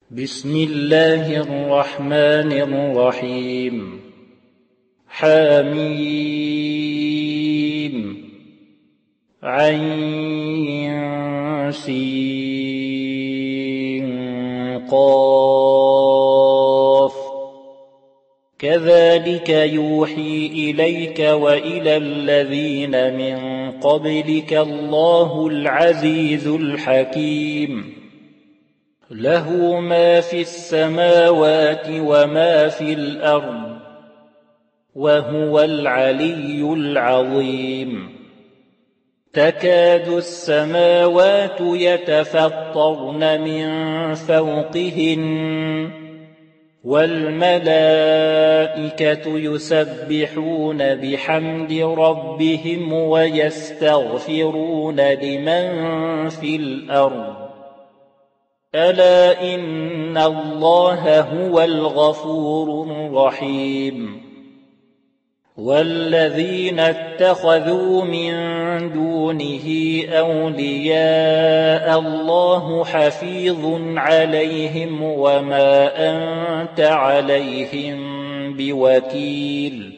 بسم الله الرحمن الرحيم. حميم عين سين قاف كذلك يوحي إليك وإلى الذين من قبلك الله العزيز الحكيم. له ما في السماوات وما في الأرض وهو العلي العظيم. تكاد السماوات يتفطرن من فوقهن والملائكة يسبحون بحمد ربهم ويستغفرون لمن في الأرض ألا إن الله هو الغفور الرحيم. والذين اتخذوا من دونه أولياء الله حفيظ عليهم وما أنت عليهم بوكيل.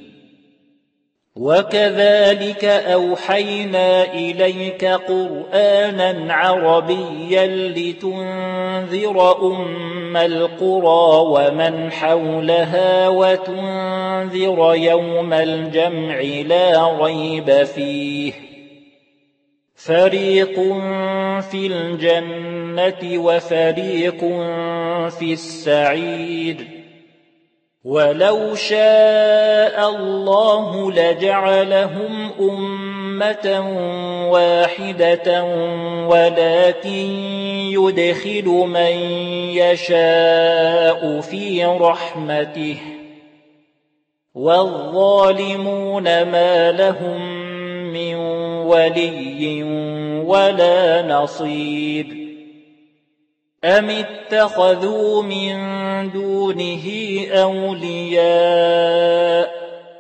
وكذلك أوحينا إليك قرآنا عربيا لتنذر أم القرى ومن حولها وتنذر يوم الجمع لا ريب فيه فريق في الجنة وفريق في السعير. ولو شاء الله لجعلهم أمة واحدة ولكن يدخل من يشاء في رحمته والظالمون ما لهم من ولي ولا نصير. أم اتخذوا من دونه أولياء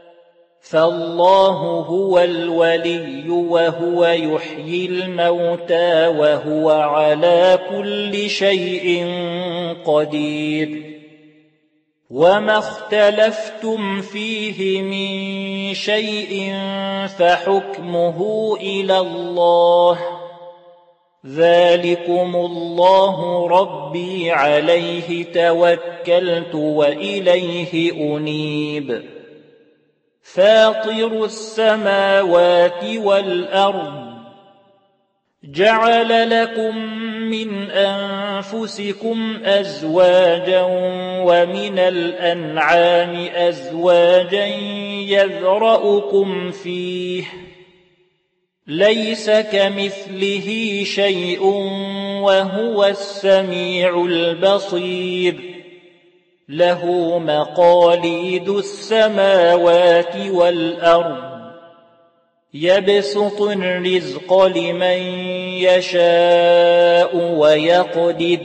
فالله هو الولي وهو يحيي الموتى وهو على كل شيء قدير. وما اختلفتم فيه من شيء فحكمه إلى الله ذلكم الله ربي عليه توكلت وإليه أنيب. فاطر السماوات والأرض جعل لكم من أنفسكم أزواجا ومن الأنعام أزواجا يذرأكم فيه ليس كمثله شيء وهو السميع البصير. له مقاليد السماوات والأرض يبسط الرزق لمن يشاء ويقدر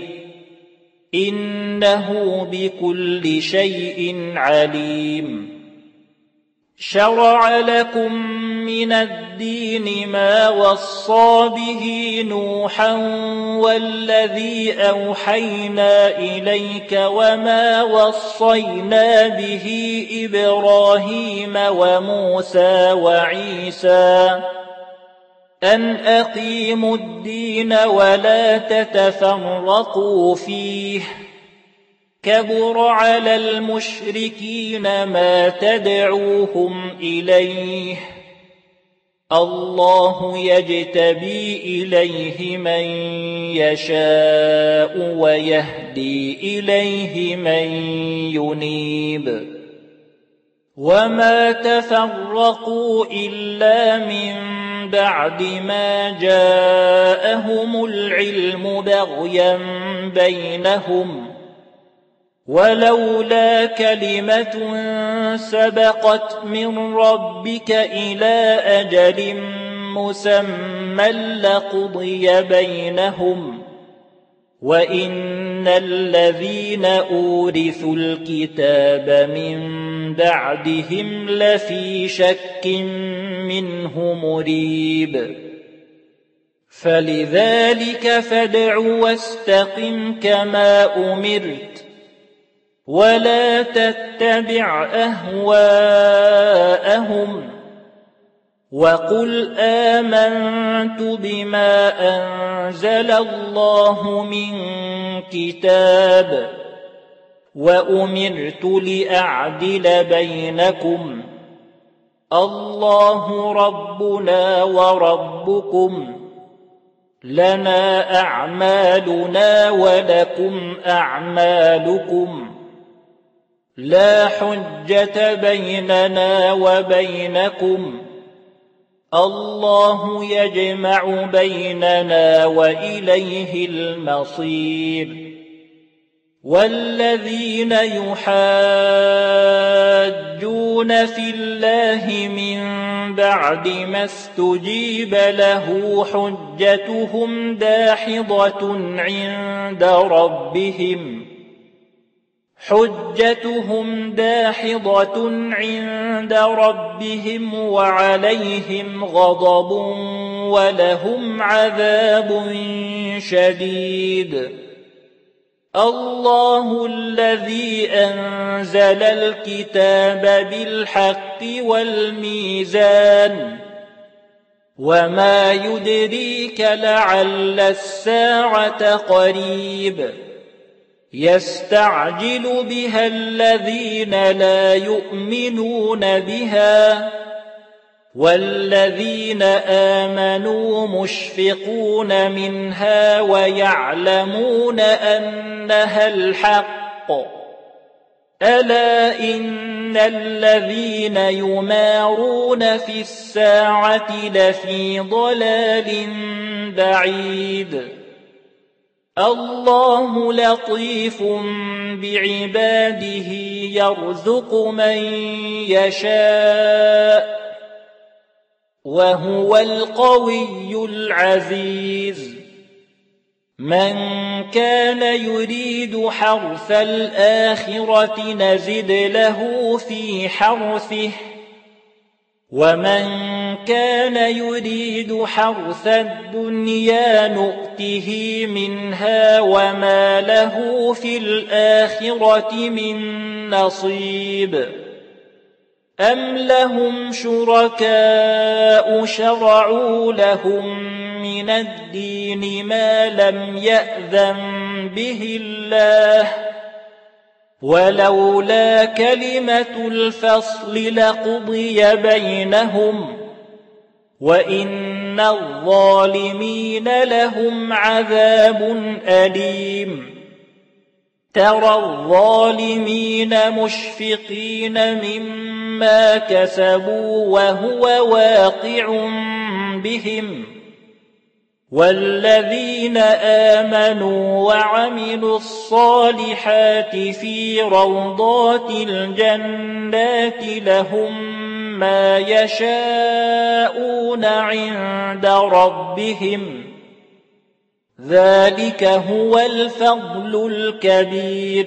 إنه بكل شيء عليم. شرع لكم من الدين ما وصى به نوحا والذي أوحينا إليك وما وصينا به إبراهيم وموسى وعيسى أن أقيموا الدين ولا تتفرقوا فيه كبر على المشركين ما تدعوهم إليه الله يجتبي إليه من يشاء ويهدي إليه من ينيب. وما تفرقوا إلا من بعد ما جاءهم العلم بغيا بينهم ولولا كلمة سبقت من ربك إلى أجل مسمى لقضي بينهم وإن الذين أورثوا الكتاب من بعدهم لفي شك منه مريب. فلذلك فادع واستقم كما أمرت ولا تتبع أهواءهم وقل آمنت بما أنزل الله من كتاب وأمرت لأعدل بينكم الله ربنا وربكم لنا أعمالنا ولكم أعمالكم لا حجة بيننا وبينكم الله يجمع بيننا وإليه المصير والذين يحاجون في الله من بعد ما استجيب له حجتهم داحضة عند ربهم وعليهم غضب ولهم عذاب شديد الله الذي أنزل الكتاب بالحق والميزان وما يدريك لعل الساعة قريب يستعجل بها الذين لا يؤمنون بها والذين آمنوا مشفقون منها ويعلمون أنها الحق ألا إن الذين يمارون في الساعة لفي ضلال بعيد الله لطيف بعباده يرزق من يشاء وهو القوي العزيز من كان يريد حرث الآخرة نزد له في حرثه ومن كان يريد حرث الدنيا نؤته منها وما له في الآخرة من نصيب أم لهم شركاء شرعوا لهم من الدين ما لم يأذن به الله ولولا كلمة الفصل لقضي بينهم وإن الظالمين لهم عذاب أليم ترى الظالمين مشفقين مما كسبوا وهو واقع بهم والذين آمنوا وعملوا الصالحات في روضات الجنات لهم ما يشاءون عند ربهم ذلك هو الفضل الكبير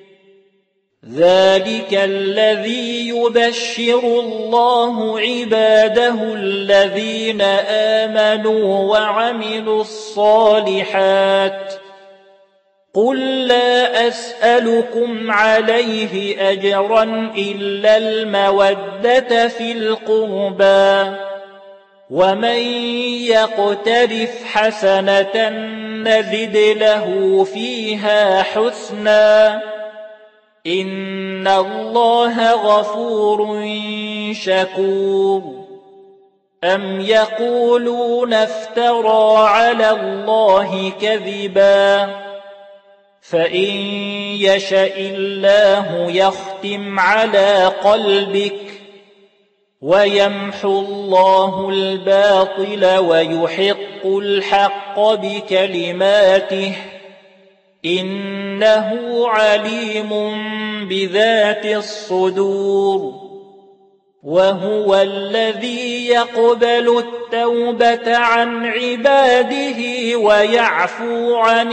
ذلك الذي يبشر الله عباده الذين آمنوا وعملوا الصالحات قل لا أسألكم عليه أجرا إلا المودة في القربى ومن يقترف حسنة نزد له فيها حسنا إن الله غفور شكور أم يقولون افترى على الله كذبا فإن يشأ الله يختم على قلبك ويمحو الله الباطل ويحق الحق بكلماته إنه عليم بذات الصدور وهو الذي يقبل التوبة عن عباده ويعفو عن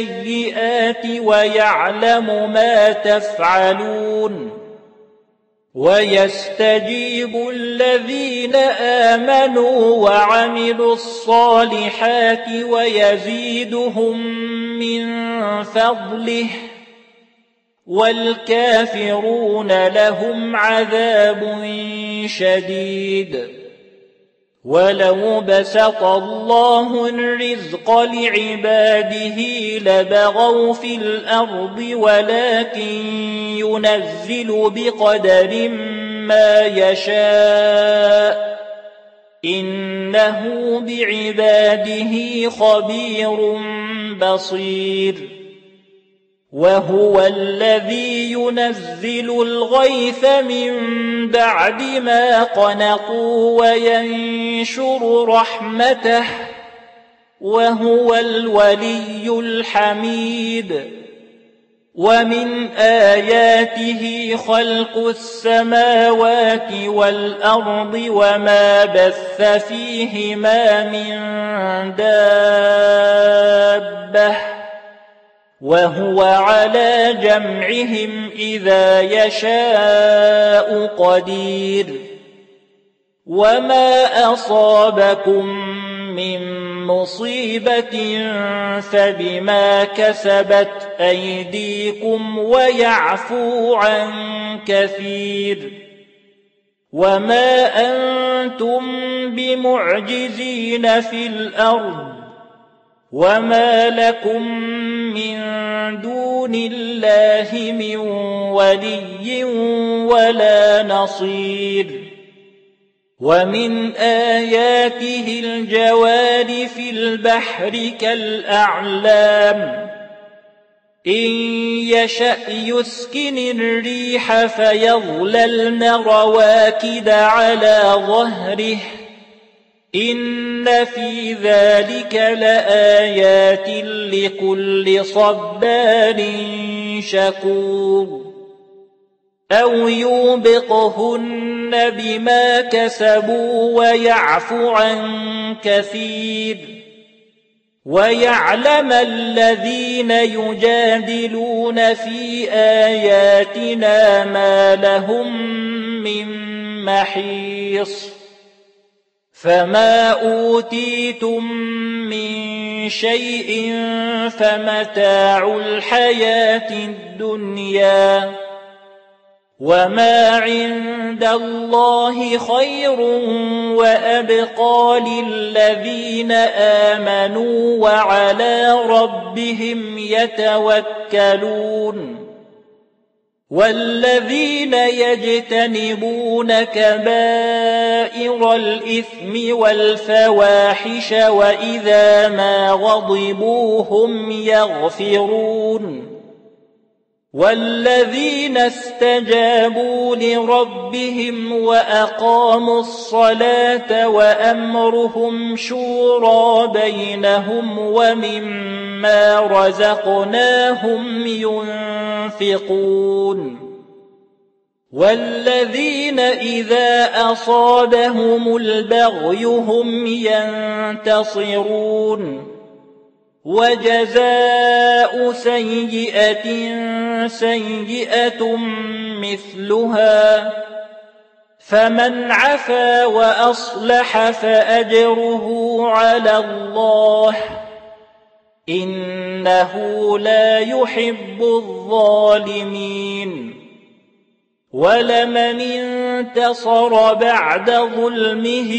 السيئات ويعلم ما تفعلون ويستجيب الذين آمنوا وعملوا الصالحات ويزيدهم من فضله والكافرون لهم عذاب شديد. ولو بسط الله الرزق لعباده لبغوا في الأرض ولكن ينزل بقدر ما يشاء إنه بعباده خبير بصير. وهو الذي ينزل الغيث من بعد ما قنطوا وينشر رحمته وهو الولي الحميد. ومن آياته خلق السماوات والأرض وما بث فيهما من دابة وهو على جمعهم إذا يشاء قدير. وما أصابكم من مصيبة فبما كسبت أيديكم ويعفو عن كثير. وما أنتم بمعجزين في الأرض وما لكم من دون الله من ولي ولا نصير. ومن آياته الجوار في البحر كالأعلام إن يشأ يسكن الريح فيظللن رواكد على ظهره إن في ذلك لآيات لكل صبار شكور. أو يوبقهن بما كسبوا ويعفو عن كثير. ويعلم الذين يجادلون في آياتنا ما لهم من محيص. فما أوتيتم من شيء فمتاع الحياة الدنيا وما عند الله خير وأبقى للذين آمنوا وعلى ربهم يتوكلون. والذين يجتنبون كبائر الإثم والفواحش وإذا ما غضبوا هم يغفرون. والذين استجابوا لربهم وأقاموا الصلاة وأمرهم شورى بينهم ومما رزقناهم ينفقون. والذين إذا أصابهم البغي هم ينتصرون. وجزاء سيئة سيئة مثلها فمن عفا وأصلح فأجره على الله إنه لا يحب الظالمين. ولمن انتصر بعد ظلمه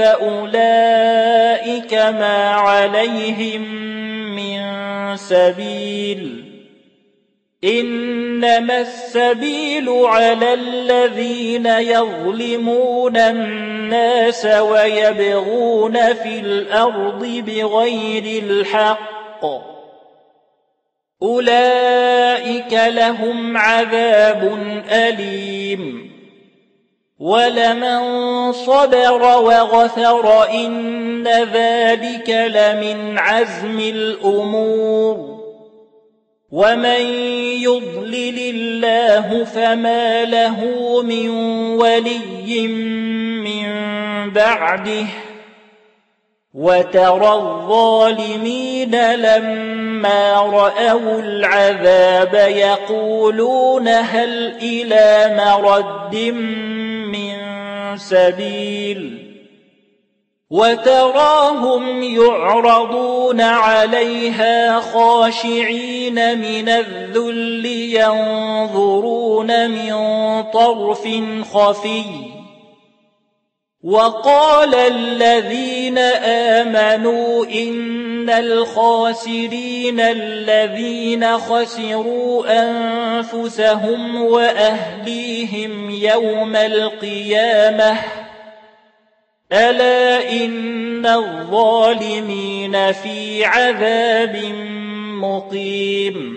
فأولئك ما عليهم من سبيل إنما السبيل على الذين يظلمون الناس ويبغون في الأرض بغير الحق أولئك لهم عذاب أليم. ولمن صبر وغفر إن ذلك لمن عزم الأمور. ومن يضلل الله فما له من ولي من بعده وترى الظالمين لما فلما رأوا العذاب يقولون هل إلى مرد من سبيل وتراهم يعرضون عليها خاشعين من الذل ينظرون من طرف خفي وقال الذين آمنوا إن الخاسرين الذين خسروا أنفسهم وأهليهم يوم القيامة ألا إن الظالمين في عذاب مقيم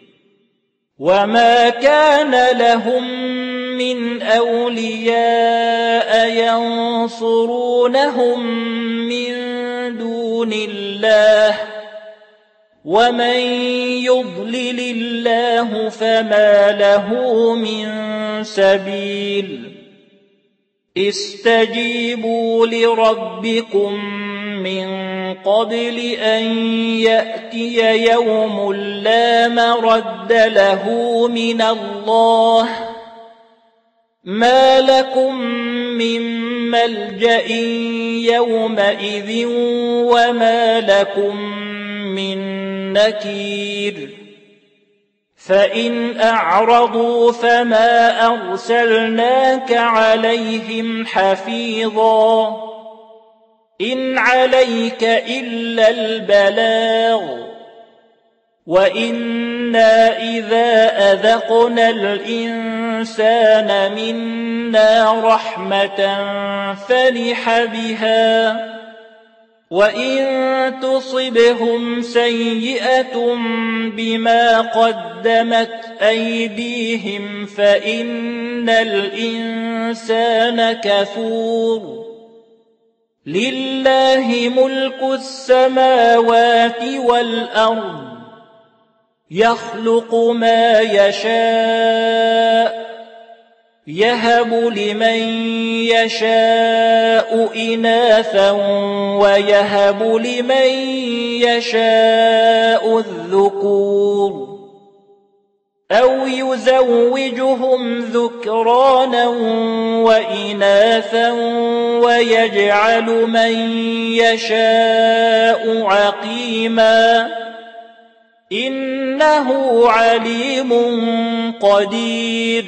وما كان لهم من أولياء ينصرونهم من دون الله ومن يضلل الله فما له من سبيل استجيبوا لربكم من قبل أن يأتي يوم لا مرد له من الله ما لكم من ملجأ يومئذ وما لكم من نكير فإن أعرضوا فما أرسلناك عليهم حفيظا إن عليك إلا البلاغ وإنا إذا أذقنا الإنسان منا رحمة فرح بها وإن تصبهم سيئة بما قدمت أيديهم فإن الإنسان كفور لله ملك السماوات والأرض يخلق ما يشاء يهب لمن يشاء إناثا ويهب لمن يشاء الذكور أو يزوجهم ذكرانا وإناثا ويجعل من يشاء عقيما إنه عليم قدير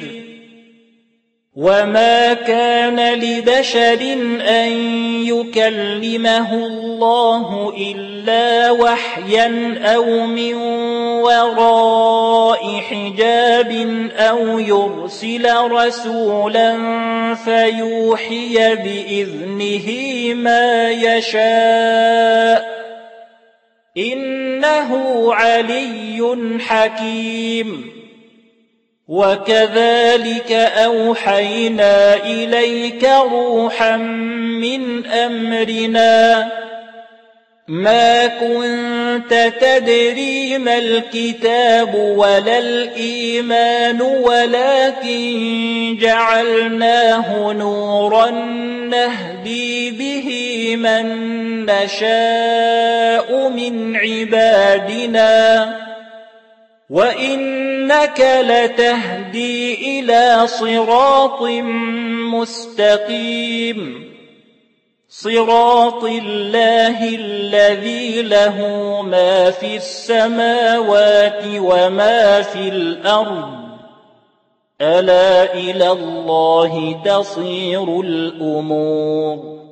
وما كان لبشر أن يكلمه الله إلا وحيا أو من وراء حجاب أو يرسل رسولا فيوحي بإذنه ما يشاء إنه علي حكيم وكذلك أوحينا إليك روحا من أمرنا ما كنت تدري ما الكتاب ولا الإيمان ولكن جعلناه نورا نهدي به من نشاء من عبادنا وإنك لتهدي إلى صراط مستقيم صراط الله الذي له ما في السماوات وما في الأرض ألا إلى الله تصير الأمور